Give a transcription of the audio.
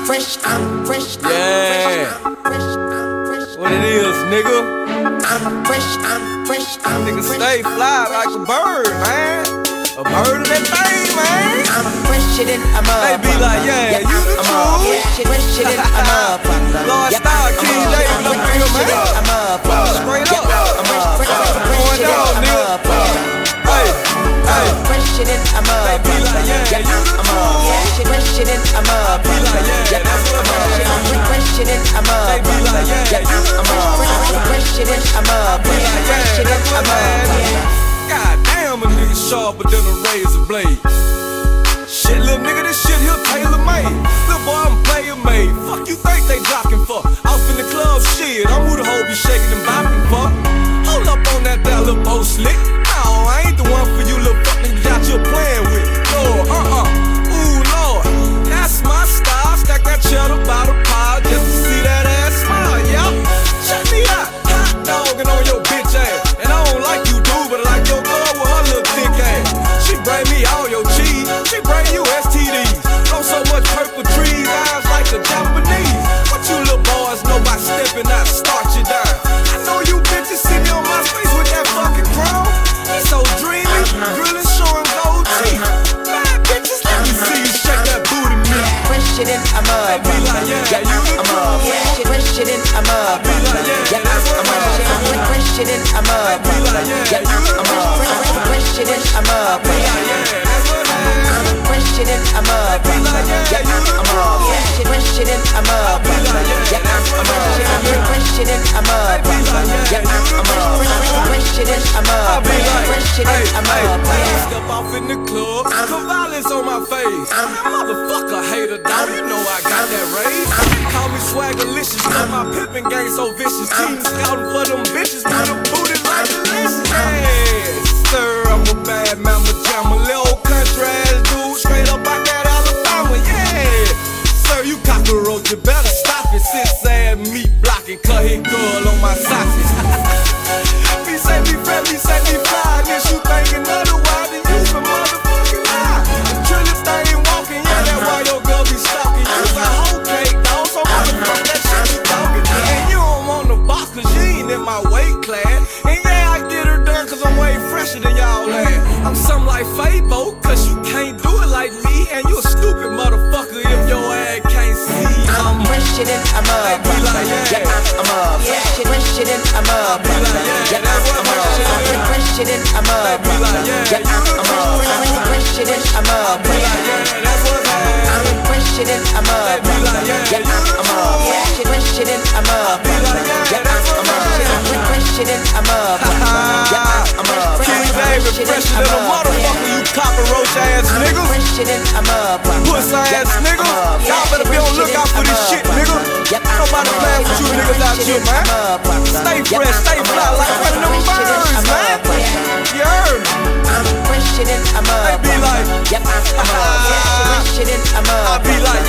I'm fresh. Yeah. What it is, nigga? I'm fresh. Nigga stay fly like a bird, man. A bird in that thing, man. I'm fresher than a motherfucker. They be like, yeah, you the truth. Fresher than a motherfucker. Lord Star, King David up here, man. Straight up. Going down, nigga. Hey. Fresher than a motherfucker. They be like, yeah, you the truth. Fresher than a motherfucker. Be like, yeah, that's what I'm Fresher than a motherfucker. They be like, yeah, you the truth. Fresher than a motherfucker. Fresher than a motherfucker. God damn, a nigga sharper than a razor blade. Shit, little nigga, this shit here tailor-made. Little boy, I'm player-made. Fuck you think they jockin' for? Off in the club, shit, I'm who the hoe be shaking and bopping for. Hold up on that little bow slick. No, I ain't the one for you little fuck niggas out here playing with. Lord, ooh, Lord, that's my style. Stack that cheddar by the pile just to see that ass smile, yeah. Check me out, hot dogging on your bitch ass. And I don't like you, dude, but I like your girl with her little thick ass. She bring me all your cheese, she bring you STDs. Don't so much purple trees, eyes like the Japanese. What you little boys know about stepping out, start you down? I know you bitches see me on my face with that fucking crown. He's so dreamy, grilling, showing gold teeth. Bad bitches, let me see you shake that booty, man. Fresher than a motherfucker. Be like, yeah, you the truth. Fresher than a motherfucker. Be like, yeah, that's what I'm Fresher than a motherfucker. Be like, yeah, you the truth. Fresher than a motherfucker. Be like, yeah, that's what I'm Fresher than a motherfucker. Be like, yeah, you the truth. Fresher than a motherfucker. Be like, yeah, that's what I'm Fresher than a motherfucker. Be like, yeah, you the truth. Fresher than a I be motherfucker. like, Fresher than a motherfucker. step off in the club, Cavallis on my face. Motherfucker hater, dog, you know I got that raise. Call me swaggerlicious, cause my pimpin' game so vicious. Team scouting for them bitches, with a booty like delicious. Yes, sir, I'm a bad mama jamma, little country ass dude, straight up out that Alabama. Yeah, sir, you cockroach, you better stop it. Sis ass meat blocking, cut hit girl on my sausage. Me say me friend, me say me fly, this you thinking otherwise than you some motherfucking lie. Trillis thing walking, yeah, that's why your girl be stalking. You a whole cake, dog, so motherfuck that shit you talking. And you don't want the box cause you ain't in my weight class. And yeah, I get her done cause I'm way fresher than y'all at. I'm something like Fabo, cause you can't do it like me. And you a stupid motherfucker if your ass can't see. I'm Fresher than a motherfucker. Be like, yeah, Fresher than a motherfucker. be like, yeah, that's what I'm Fresher than a motherfucker. Be like, yeah, you the truth. Fresher than a Be motherfucker. like, yeah, that's what's happening. Fresher than a motherfucker. Be like, yeah, you the truth. Fresher than a motherfucker. Be like, yeah, that's what's happening. Fresher than a motherfucker. King David, fresher than a motherfucker, you cockroach ass niggas. Fresher than a motherfucker. Puss ass niggas. Y'all better be on the lookout for this shit, nigga. Nobody playing with you niggas out here, man. Stay fresh, stay fly like one of them birds, man. You heard me? Fresher than a They be motherfucker. like, Fresher than a I be motherfucker. like,